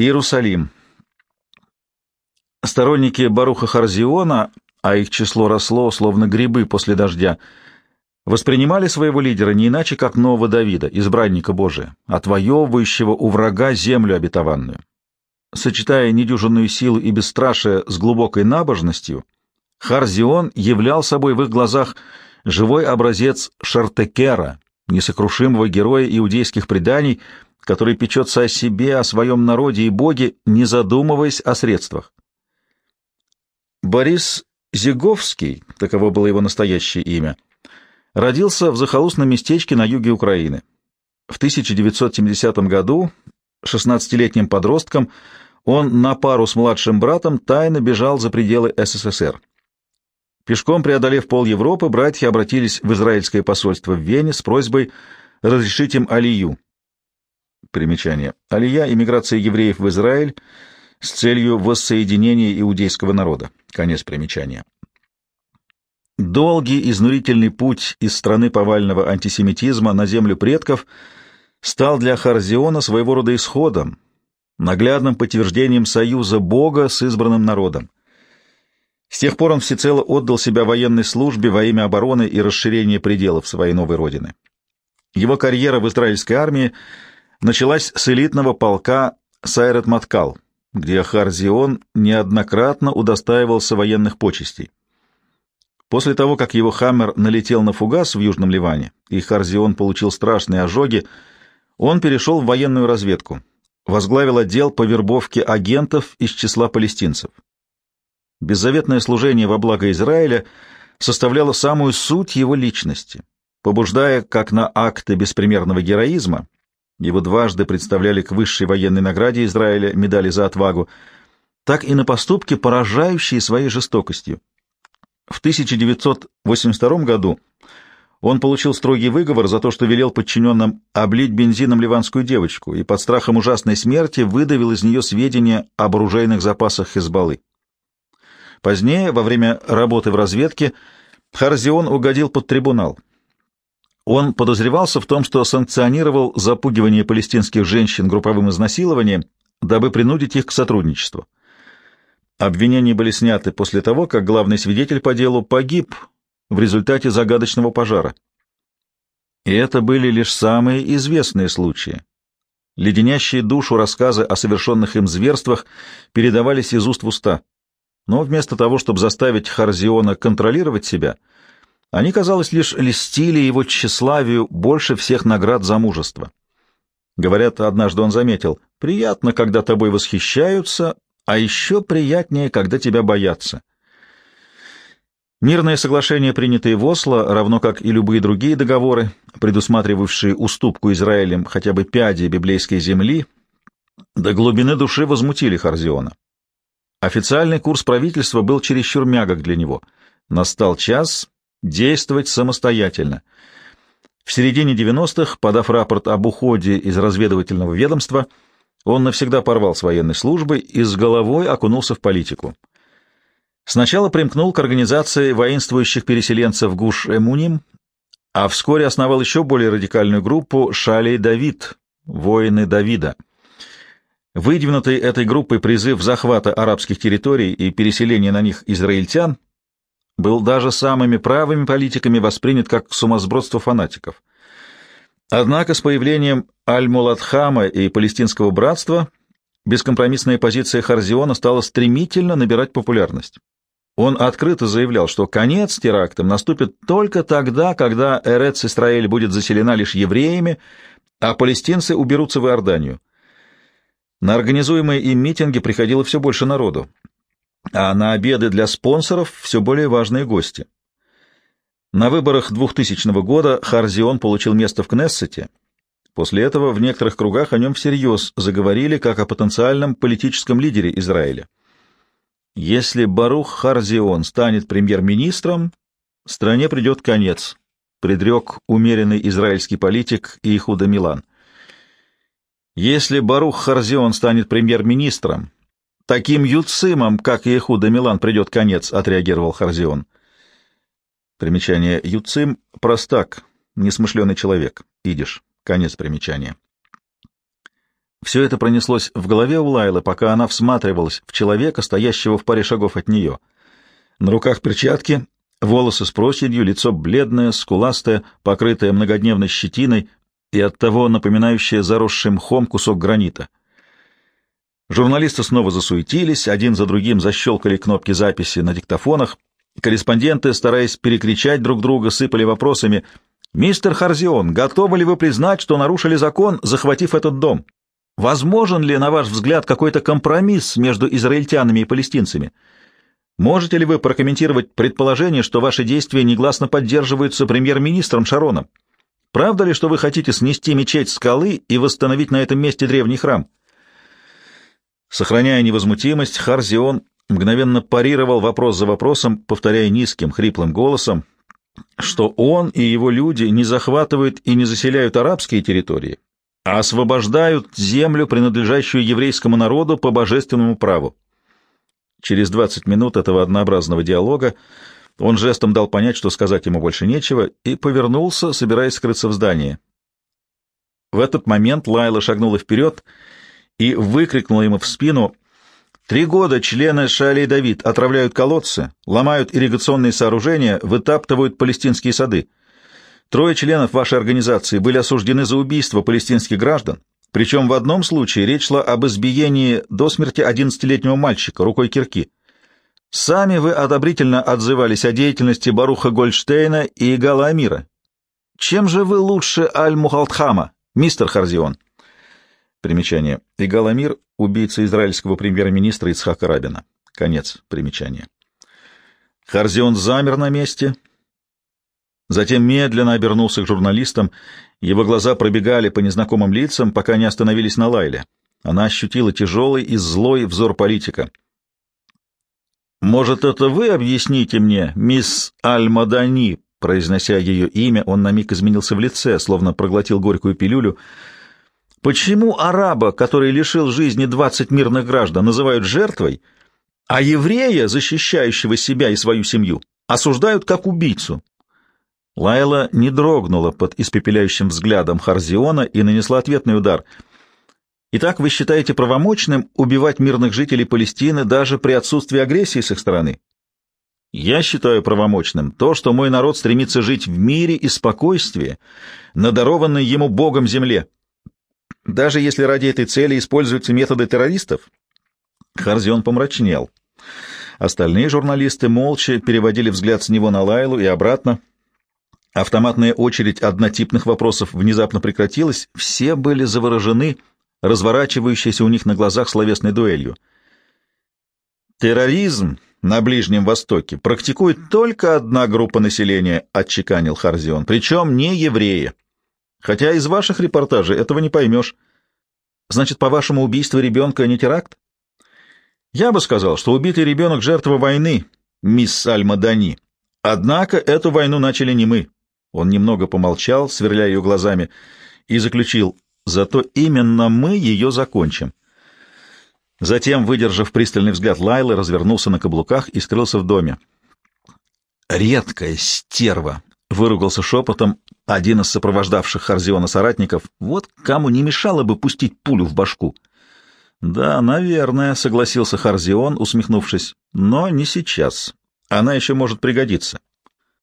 Иерусалим. Сторонники Баруха Харзиона, а их число росло, словно грибы после дождя, воспринимали своего лидера не иначе, как нового Давида, избранника Божия, отвоевывающего у врага землю обетованную. Сочетая недюжинную силу и бесстрашие с глубокой набожностью, Харзион являл собой в их глазах живой образец Шартекера, несокрушимого героя иудейских преданий, который печется о себе, о своем народе и Боге, не задумываясь о средствах. Борис Зиговский, таково было его настоящее имя, родился в захолустном местечке на юге Украины. В 1970 году 16-летним подростком он на пару с младшим братом тайно бежал за пределы СССР. Пешком преодолев пол Европы, братья обратились в израильское посольство в Вене с просьбой разрешить им алию. Примечание. Алия — иммиграция евреев в Израиль с целью воссоединения иудейского народа. Конец примечания. Долгий изнурительный путь из страны повального антисемитизма на землю предков стал для Харзиона своего рода исходом, наглядным подтверждением союза Бога с избранным народом. С тех пор он всецело отдал себя военной службе во имя обороны и расширения пределов своей новой родины. Его карьера в израильской армии началась с элитного полка Сайрет Маткал, где Харзион неоднократно удостаивался военных почестей. После того, как его «Хаммер» налетел на фугас в Южном Ливане, и Харзион получил страшные ожоги, он перешел в военную разведку, возглавил отдел по вербовке агентов из числа палестинцев. Беззаветное служение во благо Израиля составляло самую суть его личности, побуждая как на акты беспримерного героизма, его дважды представляли к высшей военной награде Израиля медали за отвагу, так и на поступки, поражающие своей жестокостью. В 1982 году он получил строгий выговор за то, что велел подчиненным облить бензином ливанскую девочку и под страхом ужасной смерти выдавил из нее сведения об оружейных запасах Хизбаллы. Позднее, во время работы в разведке, Харзион угодил под трибунал. Он подозревался в том, что санкционировал запугивание палестинских женщин групповым изнасилованием, дабы принудить их к сотрудничеству. Обвинения были сняты после того, как главный свидетель по делу погиб в результате загадочного пожара. И это были лишь самые известные случаи. Леденящие душу рассказы о совершенных им зверствах передавались из уст в уста. Но вместо того, чтобы заставить Харзиона контролировать себя, они, казалось, лишь льстили его тщеславию больше всех наград за мужество. Говорят, однажды он заметил: «Приятно, когда тобой восхищаются, а еще приятнее, когда тебя боятся». Мирные соглашения, принятые в Осло, равно как и любые другие договоры, предусматривавшие уступку Израилем хотя бы пяди библейской земли, до глубины души возмутили Харзиона. Официальный курс правительства был чересчур мягок для него. Настал час действовать самостоятельно. В середине 90-х, подав рапорт об уходе из разведывательного ведомства, он навсегда порвал с военной службой и с головой окунулся в политику. Сначала примкнул к организации воинствующих переселенцев Гуш-Эмуним, а вскоре основал еще более радикальную группу Шалей-Давид, воины Давида. Выдвинутый этой группой призыв захвата арабских территорий и переселения на них израильтян был даже самыми правыми политиками воспринят как сумасбродство фанатиков. Однако с появлением Аль-Муладхама и Палестинского братства бескомпромиссная позиция Харзиона стала стремительно набирать популярность. Он открыто заявлял, что конец терактам наступит только тогда, когда Эрец-Исраэль будет заселена лишь евреями, а палестинцы уберутся в Иорданию. На организуемые им митинги приходило все больше народу, а на обеды для спонсоров все более важные гости. На выборах 2000 года Харзион получил место в Кнессете. После этого в некоторых кругах о нем всерьез заговорили как о потенциальном политическом лидере Израиля. «Если Барух Харзион станет премьер-министром, стране придет конец», предрек умеренный израильский политик Иехуда Милан. «Если Барух Харзион станет премьер-министром, таким юцимом, как Иехуда Милан, придет конец», — отреагировал Харзион. Примечание: юцим — простак, несмышленый человек, идиш. Конец примечания. Все это пронеслось в голове у Лайлы, пока она всматривалась в человека, стоящего в паре шагов от нее. На руках перчатки, волосы с проседью, лицо бледное, скуластое, покрытое многодневной щетиной и оттого напоминающее заросший мхом кусок гранита. Журналисты снова засуетились, один за другим защелкали кнопки записи на диктофонах. Корреспонденты, стараясь перекричать друг друга, сыпали вопросами: «Мистер Харзион, готовы ли вы признать, что нарушили закон, захватив этот дом? Возможен ли, на ваш взгляд, какой-то компромисс между израильтянами и палестинцами? Можете ли вы прокомментировать предположение, что ваши действия негласно поддерживаются премьер-министром Шароном? Правда ли, что вы хотите снести мечеть Скалы и восстановить на этом месте древний храм?» Сохраняя невозмутимость, Харзион мгновенно парировал вопрос за вопросом, повторяя низким, хриплым голосом, что он и его люди не захватывают и не заселяют арабские территории, а освобождают землю, принадлежащую еврейскому народу по божественному праву. Через 20 минут этого однообразного диалога он жестом дал понять, что сказать ему больше нечего, и повернулся, собираясь скрыться в здании. В этот момент Лайла шагнула вперед и выкрикнула ему в спину: «3 года члены Шаали и Давид отравляют колодцы, ломают ирригационные сооружения, вытаптывают палестинские сады. 3 членов вашей организации были осуждены за убийство палестинских граждан, причем в одном случае речь шла об избиении до смерти 11-летнего мальчика рукой кирки. Сами вы одобрительно отзывались о деятельности Баруха Гольдштейна и Игала Амира. Чем же вы лучше Аль-Мухалтхама, мистер Харзион?» Примечание. Игал Амир — убийца израильского премьер-министра Ицхака Рабина. Конец примечания. Харзион замер на месте, затем медленно обернулся к журналистам. Его глаза пробегали по незнакомым лицам, пока не остановились на Лайле. Она ощутила тяжелый и злой взор политика. «Может, это вы объясните мне, мисс Аль-Мадани?» Произнося ее имя, он на миг изменился в лице, словно проглотил горькую пилюлю. «Почему араба, который лишил жизни 20 мирных граждан, называют жертвой, а еврея, защищающего себя и свою семью, осуждают как убийцу?» Лайла не дрогнула под испепеляющим взглядом Харзиона и нанесла ответный удар. «Итак, вы считаете правомочным убивать мирных жителей Палестины даже при отсутствии агрессии с их стороны? Я считаю правомочным то, что мой народ стремится жить в мире и спокойствии на дарованной ему Богом земле. Даже если ради этой цели используются методы террористов». Харзион помрачнел. Остальные журналисты молча переводили взгляд с него на Лайлу и обратно. Автоматная очередь однотипных вопросов внезапно прекратилась, все были заворожены разворачивающейся у них на глазах словесной дуэлью. «Терроризм на Ближнем Востоке практикует только одна группа населения», — отчеканил Харзион, — «причем не евреи. Хотя из ваших репортажей этого не поймешь. Значит, по-вашему, убийство ребенка не теракт? Я бы сказал, что убитый ребенок — жертва войны, мисс Аль-Мадани. Однако эту войну начали не мы». Он немного помолчал, сверляя ее глазами, и заключил: «Зато именно мы ее закончим». Затем, выдержав пристальный взгляд Лайлы, развернулся на каблуках и скрылся в доме. «Редкая стерва!» — выругался шепотом один из сопровождавших Харзиона соратников. «Вот кому не мешало бы пустить пулю в башку». «Да, наверное», — согласился Харзион, усмехнувшись, — «но не сейчас. Она еще может пригодиться».